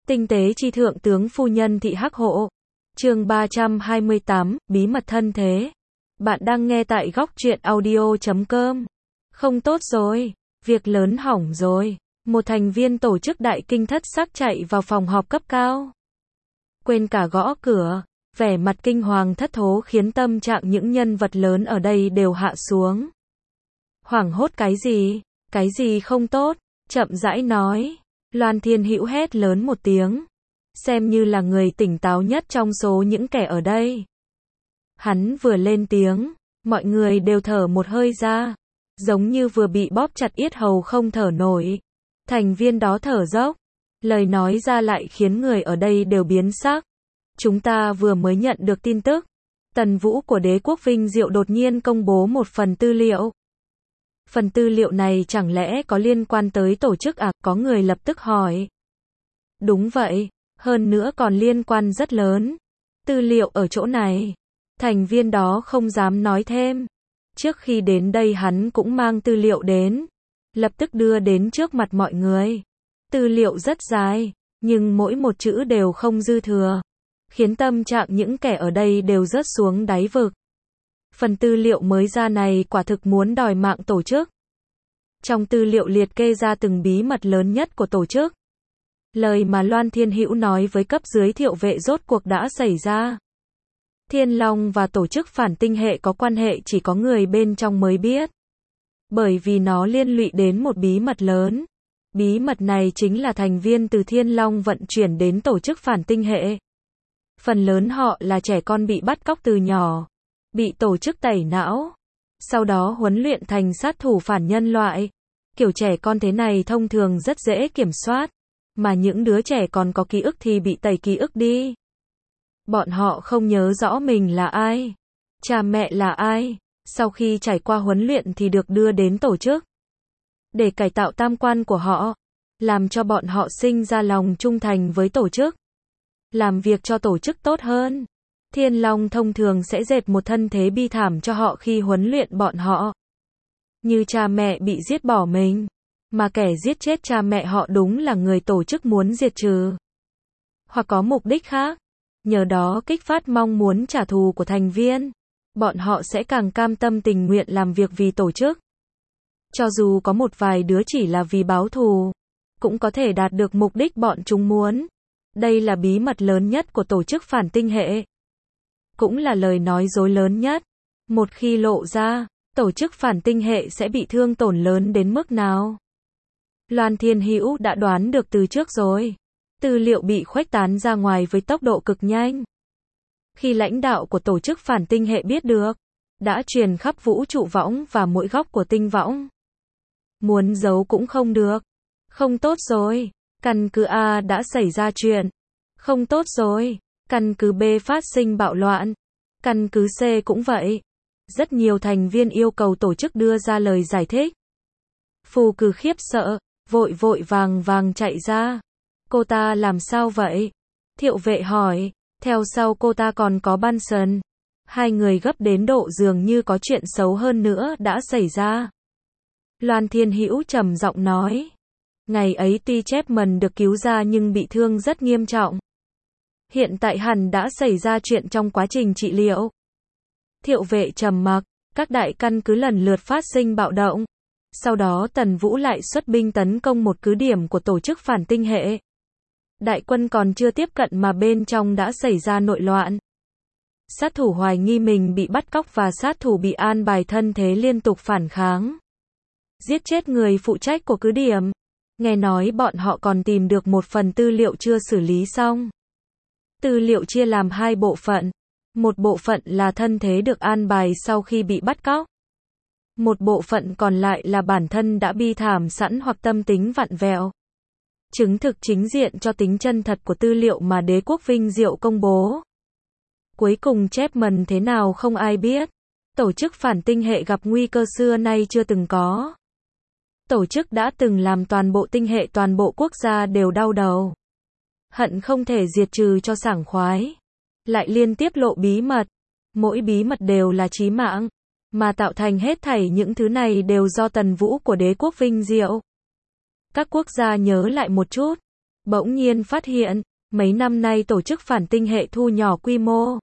Tinh tế chi thượng tướng phu nhân thị Hắc Hộ. Chương 328, bí mật thân thế. Bạn đang nghe tại góc truyện audio.com. Không tốt rồi, việc lớn hỏng rồi. Một thành viên tổ chức đại kinh thất sắc chạy vào phòng họp cấp cao. Quên cả gõ cửa, vẻ mặt kinh hoàng thất thố khiến tâm trạng những nhân vật lớn ở đây đều hạ xuống. Hoảng hốt cái gì không tốt, chậm rãi nói. Loan Thiên Hữu hét lớn một tiếng, xem như là người tỉnh táo nhất trong số những kẻ ở đây. Hắn vừa lên tiếng, mọi người đều thở một hơi ra, giống như vừa bị bóp chặt yết hầu không thở nổi. Thành viên đó thở dốc, lời nói ra lại khiến người ở đây đều biến sắc. Chúng ta vừa mới nhận được tin tức, Tần Vũ của Đế quốc Vinh Diệu đột nhiên công bố một phần tư liệu. Phần tư liệu này chẳng lẽ có liên quan tới tổ chức à? Có người lập tức hỏi. Đúng vậy, hơn nữa còn liên quan rất lớn. Tư liệu ở chỗ này. Thành viên đó không dám nói thêm. Trước khi đến đây hắn cũng mang tư liệu đến. Lập tức đưa đến trước mặt mọi người. Tư liệu rất dài, nhưng mỗi một chữ đều không dư thừa. Khiến tâm trạng những kẻ ở đây đều rớt xuống đáy vực. Phần tư liệu mới ra này quả thực muốn đòi mạng tổ chức. Trong tư liệu liệt kê ra từng bí mật lớn nhất của tổ chức. Lời mà Loan Thiên Hữu nói với cấp dưới Thiệu Vệ rốt cuộc đã xảy ra. Thiên Long và tổ chức phản tinh hệ có quan hệ chỉ có người bên trong mới biết. Bởi vì nó liên lụy đến một bí mật lớn. Bí mật này chính là thành viên từ Thiên Long vận chuyển đến tổ chức phản tinh hệ. Phần lớn họ là trẻ con bị bắt cóc từ nhỏ. Bị tổ chức tẩy não. Sau đó huấn luyện thành sát thủ phản nhân loại. Kiểu trẻ con thế này thông thường rất dễ kiểm soát. Mà những đứa trẻ còn có ký ức thì bị tẩy ký ức đi. Bọn họ không nhớ rõ mình là ai. Cha mẹ là ai. Sau khi trải qua huấn luyện thì được đưa đến tổ chức. Để cải tạo tam quan của họ. Làm cho bọn họ sinh ra lòng trung thành với tổ chức. Làm việc cho tổ chức tốt hơn. Thiên Long thông thường sẽ dệt một thân thế bi thảm cho họ khi huấn luyện bọn họ. Như cha mẹ bị giết bỏ mình. Mà kẻ giết chết cha mẹ họ đúng là người tổ chức muốn diệt trừ. Hoặc có mục đích khác. Nhờ đó kích phát mong muốn trả thù của thành viên. Bọn họ sẽ càng cam tâm tình nguyện làm việc vì tổ chức. Cho dù có một vài đứa chỉ là vì báo thù. Cũng có thể đạt được mục đích bọn chúng muốn. Đây là bí mật lớn nhất của tổ chức phản tinh hệ. Cũng là lời nói dối lớn nhất. Một khi lộ ra, tổ chức phản tinh hệ sẽ bị thương tổn lớn đến mức nào? Loan Thiên Hữu đã đoán được từ trước rồi. Tư liệu bị khuếch tán ra ngoài với tốc độ cực nhanh. Khi lãnh đạo của tổ chức phản tinh hệ biết được, đã truyền khắp vũ trụ võng và mỗi góc của tinh võng. Muốn giấu cũng không được. Không tốt rồi. Căn cứ A đã xảy ra chuyện. Không tốt rồi. Căn cứ B phát sinh bạo loạn. Căn cứ C cũng vậy. Rất nhiều thành viên yêu cầu tổ chức đưa ra lời giải thích. Phù Cử khiếp sợ, vội vàng chạy ra. Cô ta làm sao vậy? Thiệu Vệ hỏi. Theo sau cô ta còn có Bunsen. Hai người gấp đến độ dường như có chuyện xấu hơn nữa đã xảy ra. Loan Thiên Hữu trầm giọng nói. Ngày ấy tuy Chapman được cứu ra nhưng bị thương rất nghiêm trọng. Hiện tại hẳn đã xảy ra chuyện trong quá trình trị liệu. Thiệu Vệ trầm mặc, các đại căn cứ lần lượt phát sinh bạo động. Sau đó Tần Vũ lại xuất binh tấn công một cứ điểm của tổ chức phản tinh hệ. Đại quân còn chưa tiếp cận mà bên trong đã xảy ra nội loạn. Sát thủ hoài nghi mình bị bắt cóc và sát thủ bị an bài thân thế liên tục phản kháng. Giết chết người phụ trách của cứ điểm. Nghe nói bọn họ còn tìm được một phần tư liệu chưa xử lý xong. Tư liệu chia làm hai bộ phận. Một bộ phận là thân thế được an bài sau khi bị bắt cóc. Một bộ phận còn lại là bản thân đã bi thảm sẵn hoặc tâm tính vặn vẹo. Chứng thực chính diện cho tính chân thật của tư liệu mà Đế quốc Vinh Diệu công bố. Cuối cùng Chapman thế nào không ai biết. Tổ chức phản tinh hệ gặp nguy cơ xưa nay chưa từng có. Tổ chức đã từng làm toàn bộ tinh hệ toàn bộ quốc gia đều đau đầu. Hận không thể diệt trừ cho sảng khoái. Lại liên tiếp lộ bí mật. Mỗi bí mật đều là chí mạng. Mà tạo thành hết thảy những thứ này đều do Tần Vũ của Đế quốc Vinh Diệu. Các quốc gia nhớ lại một chút. bỗng nhiên phát hiện, mấy năm nay tổ chức phản tinh hệ thu nhỏ quy mô.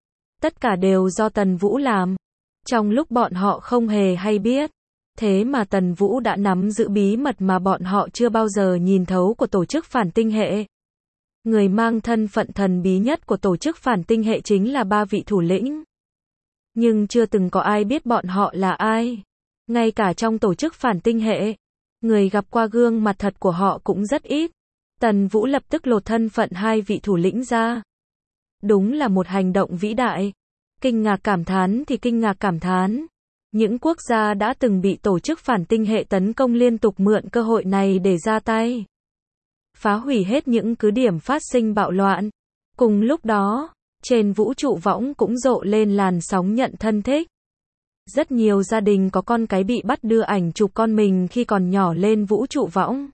Tất cả đều do Tần Vũ làm. Trong lúc bọn họ không hề hay biết. Thế mà Tần Vũ đã nắm giữ bí mật mà bọn họ chưa bao giờ nhìn thấu của tổ chức phản tinh hệ. Người mang thân phận thần bí nhất của tổ chức phản tinh hệ chính là 3 vị thủ lĩnh. Nhưng chưa từng có ai biết bọn họ là ai. Ngay cả trong tổ chức phản tinh hệ, người gặp qua gương mặt thật của họ cũng rất ít. Tần Vũ lập tức lột thân phận 2 vị thủ lĩnh ra. Đúng là một hành động vĩ đại. Kinh ngạc cảm thán thì kinh ngạc cảm thán. Những quốc gia đã từng bị tổ chức phản tinh hệ tấn công liên tục mượn cơ hội này để ra tay. Phá hủy hết những cứ điểm phát sinh bạo loạn. Cùng lúc đó, trên vũ trụ võng cũng rộ lên làn sóng nhận thân thích. Rất nhiều gia đình có con cái bị bắt đưa ảnh chụp con mình khi còn nhỏ lên vũ trụ võng.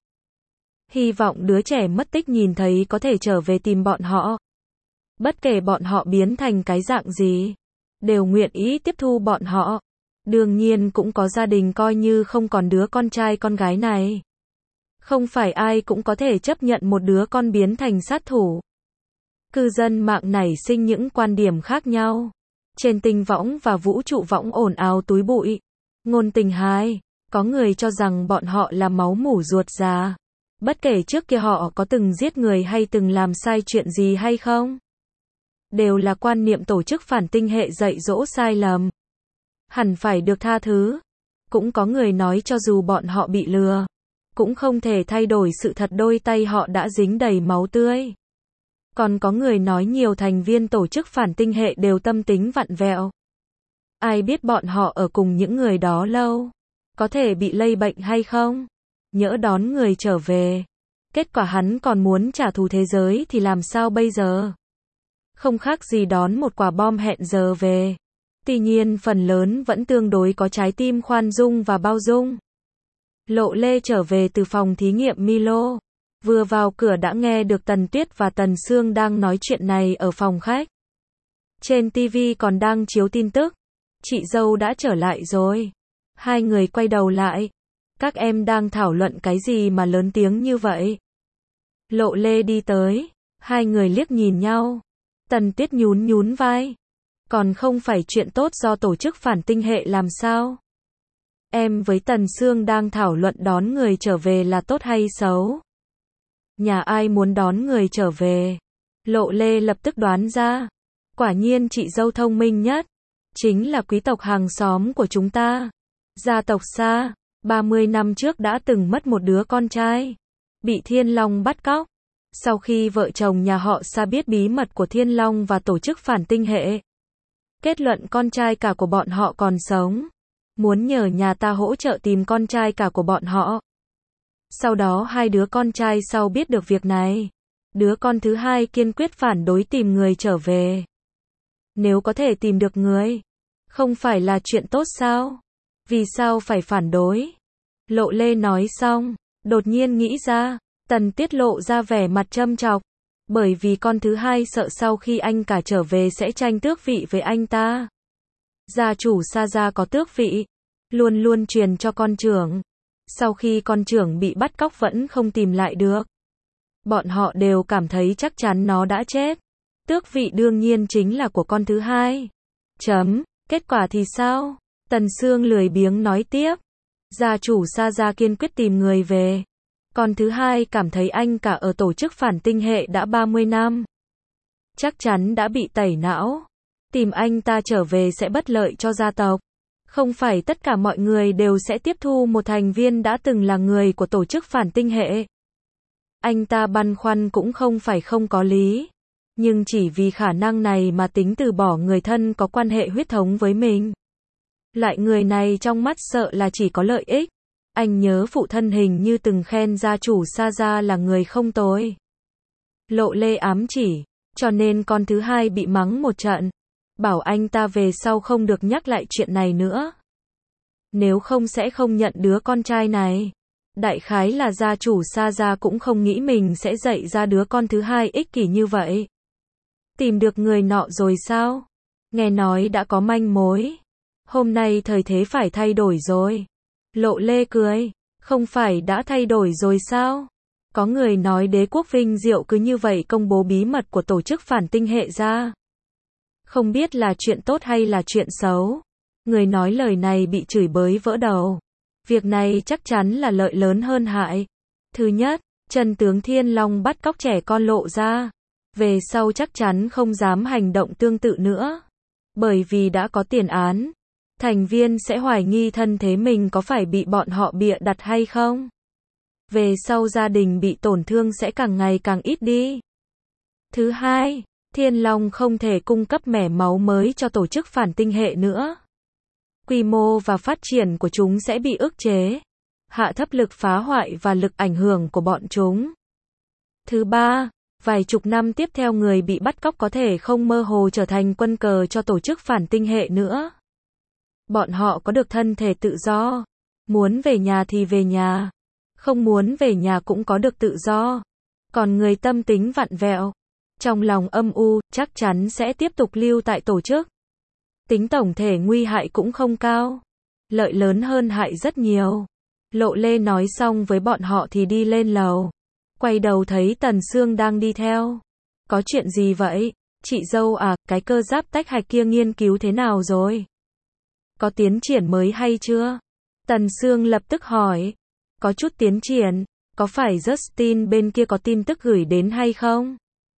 Hy vọng đứa trẻ mất tích nhìn thấy có thể trở về tìm bọn họ. Bất kể bọn họ biến thành cái dạng gì, đều nguyện ý tiếp thu bọn họ. Đương nhiên cũng có gia đình coi như không còn đứa con trai con gái này. Không phải ai cũng có thể chấp nhận một đứa con biến thành sát thủ. Cư dân mạng nảy sinh những quan điểm khác nhau. Trên tinh võng và vũ trụ võng ồn ào túi bụi. Ngôn tình 2, có người cho rằng bọn họ là máu mủ ruột già. Bất kể trước kia họ có từng giết người hay từng làm sai chuyện gì hay không. Đều là quan niệm tổ chức phản tinh hệ dạy dỗ sai lầm. Hẳn phải được tha thứ. Cũng có người nói cho dù bọn họ bị lừa, cũng không thể thay đổi sự thật đôi tay họ đã dính đầy máu tươi. Còn có người nói nhiều thành viên tổ chức phản tinh hệ đều tâm tính vặn vẹo. Ai biết bọn họ ở cùng những người đó lâu, có thể bị lây bệnh hay không? Nhỡ đón người trở về, kết quả hắn còn muốn trả thù thế giới thì làm sao bây giờ? Không khác gì đón một quả bom hẹn giờ về. Tuy nhiên phần lớn vẫn tương đối có trái tim khoan dung và bao dung. Lộ Lê trở về từ phòng thí nghiệm Milo. Vừa vào cửa đã nghe được Tần Tuyết và Tần Sương đang nói chuyện này ở phòng khách. Trên TV còn đang chiếu tin tức. Chị dâu đã trở lại rồi. Hai người quay đầu lại. Các em đang thảo luận cái gì mà lớn tiếng như vậy? Lộ Lê đi tới. Hai người liếc nhìn nhau. Tần Tuyết nhún nhún vai. Còn không phải chuyện tốt do tổ chức phản tinh hệ làm sao? Em với Tần Sương đang thảo luận đón người trở về là tốt hay xấu? Nhà ai muốn đón người trở về? Lộ Lê lập tức đoán ra. Quả nhiên chị dâu thông minh nhất. Chính là quý tộc hàng xóm của chúng ta. Gia tộc Sa, 30 năm trước đã từng mất một đứa con trai. Bị Thiên Long bắt cóc. Sau khi vợ chồng nhà họ Sa biết bí mật của Thiên Long và tổ chức phản tinh hệ, kết luận con trai cả của bọn họ còn sống. Muốn nhờ nhà ta hỗ trợ tìm con trai cả của bọn họ. Sau đó hai đứa con trai sau biết được việc này. Đứa con thứ hai kiên quyết phản đối tìm người trở về. Nếu có thể tìm được người, không phải là chuyện tốt sao? Vì sao phải phản đối? Lộ Lê nói xong, đột nhiên nghĩ ra, Tần Tuyết lộ ra vẻ mặt châm chọc. Bởi vì con thứ hai sợ sau khi anh cả trở về sẽ tranh tước vị với anh ta. Gia chủ Sa gia có tước vị, luôn luôn truyền cho con trưởng. Sau khi con trưởng bị bắt cóc vẫn không tìm lại được. Bọn họ đều cảm thấy chắc chắn nó đã chết. Tước vị đương nhiên chính là của con thứ hai. Kết quả thì sao? Tần Sương lười biếng nói tiếp. Gia chủ Sa gia kiên quyết tìm người về. Con thứ hai cảm thấy anh cả ở tổ chức phản tinh hệ đã 30 năm. Chắc chắn đã bị tẩy não. Tìm anh ta trở về sẽ bất lợi cho gia tộc. Không phải tất cả mọi người đều sẽ tiếp thu một thành viên đã từng là người của tổ chức phản tinh hệ. Anh ta băn khoăn cũng không phải không có lý. Nhưng chỉ vì khả năng này mà tính từ bỏ người thân có quan hệ huyết thống với mình. Loại người này trong mắt sợ là chỉ có lợi ích. Anh nhớ phụ thân hình như từng khen gia chủ Sa gia là người không tồi. Lộ Lê ám chỉ, cho nên con thứ hai bị mắng một trận. Bảo anh ta về sau không được nhắc lại chuyện này nữa. Nếu không sẽ không nhận đứa con trai này. Đại khái là gia chủ Sa gia cũng không nghĩ mình sẽ dạy ra đứa con thứ hai ích kỷ như vậy. Tìm được người nọ rồi sao? Nghe nói đã có manh mối. Hôm nay thời thế phải thay đổi rồi. Lộ Lê cười. Không phải đã thay đổi rồi sao? Có người nói đế quốc vinh diệu cứ như vậy công bố bí mật của tổ chức phản tinh hệ ra. Không biết là chuyện tốt hay là chuyện xấu. Người nói lời này bị chửi bới vỡ đầu. Việc này chắc chắn là lợi lớn hơn hại. Thứ nhất, chân tướng Thiên Long bắt cóc trẻ con lộ ra. Về sau chắc chắn không dám hành động tương tự nữa. Bởi vì đã có tiền án. Thành viên sẽ hoài nghi thân thế mình có phải bị bọn họ bịa đặt hay không. Về sau gia đình bị tổn thương sẽ càng ngày càng ít đi. Thứ hai, Thiên Long không thể cung cấp mẻ máu mới cho tổ chức phản tinh hệ nữa. Quy mô và phát triển của chúng sẽ bị ức chế. Hạ thấp lực phá hoại và lực ảnh hưởng của bọn chúng. Thứ ba, vài chục năm tiếp theo người bị bắt cóc có thể không mơ hồ trở thành quân cờ cho tổ chức phản tinh hệ nữa. Bọn họ có được thân thể tự do. Muốn về nhà thì về nhà. Không muốn về nhà cũng có được tự do. Còn người tâm tính vặn vẹo, trong lòng âm u, chắc chắn sẽ tiếp tục lưu tại tổ chức. Tính tổng thể nguy hại cũng không cao. Lợi lớn hơn hại rất nhiều. Lộ Lê nói xong với bọn họ thì đi lên lầu. Quay đầu thấy Tần Sương đang đi theo. Có chuyện gì vậy? Chị dâu à, cái cơ giáp tách hạch kia nghiên cứu thế nào rồi? Có tiến triển mới hay chưa? Tần Sương lập tức hỏi. Có chút tiến triển. Có phải Justin bên kia có tin tức gửi đến hay không?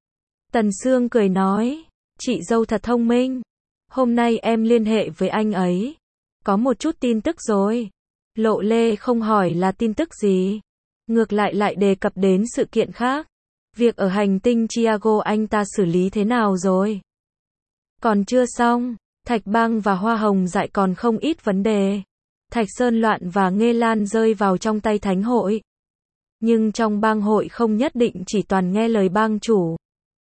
Tần Sương cười nói. Chị dâu thật thông minh. Hôm nay em liên hệ với anh ấy. Có một chút tin tức rồi. Lộ Lê không hỏi là tin tức gì. Ngược lại đề cập đến sự kiện khác. Việc ở hành tinh Chiago anh ta xử lý thế nào rồi? Còn chưa xong. Thạch Bang và Hoa Hồng Dại còn không ít vấn đề. Thạch Sơn Loạn và Nghê Lan rơi vào trong tay thánh hội. Nhưng trong bang hội không nhất định chỉ toàn nghe lời bang chủ.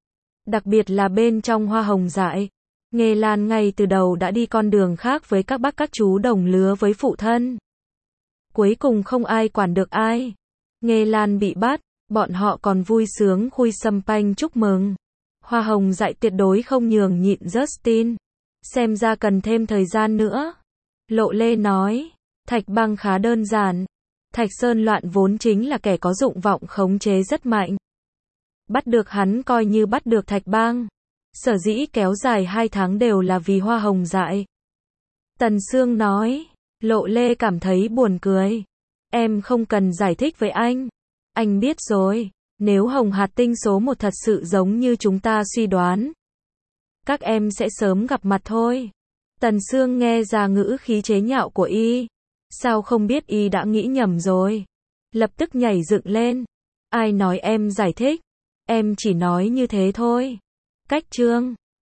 Đặc biệt là bên trong Hoa Hồng Dại. Nghê Lan ngay từ đầu đã đi con đường khác với các bác các chú đồng lứa với phụ thân. Cuối cùng không ai quản được ai. Nghê Lan bị bắt, bọn họ còn vui sướng khui sâm panh chúc mừng. Hoa Hồng Dại tuyệt đối không nhường nhịn Justin. Xem ra cần thêm thời gian nữa. Lộ Lê nói, Thạch Bang khá đơn giản. Thạch Sơn Loạn vốn chính là kẻ có dụng vọng khống chế rất mạnh. Bắt được hắn coi như bắt được Thạch Bang. Sở dĩ kéo dài 2 tháng đều là vì Hoa Hồng Dại. Tần Sương nói, Lộ Lê cảm thấy buồn cười. Em không cần giải thích với anh. Anh biết rồi, nếu Hồng Hạt Tinh số 1 thật sự giống như chúng ta suy đoán. Các em sẽ sớm gặp mặt thôi. Tần Sương nghe ra ngữ khí chế nhạo của y. Sao không biết y đã nghĩ nhầm rồi. Lập tức nhảy dựng lên. Ai nói em giải thích. Em chỉ nói như thế thôi. Cách chương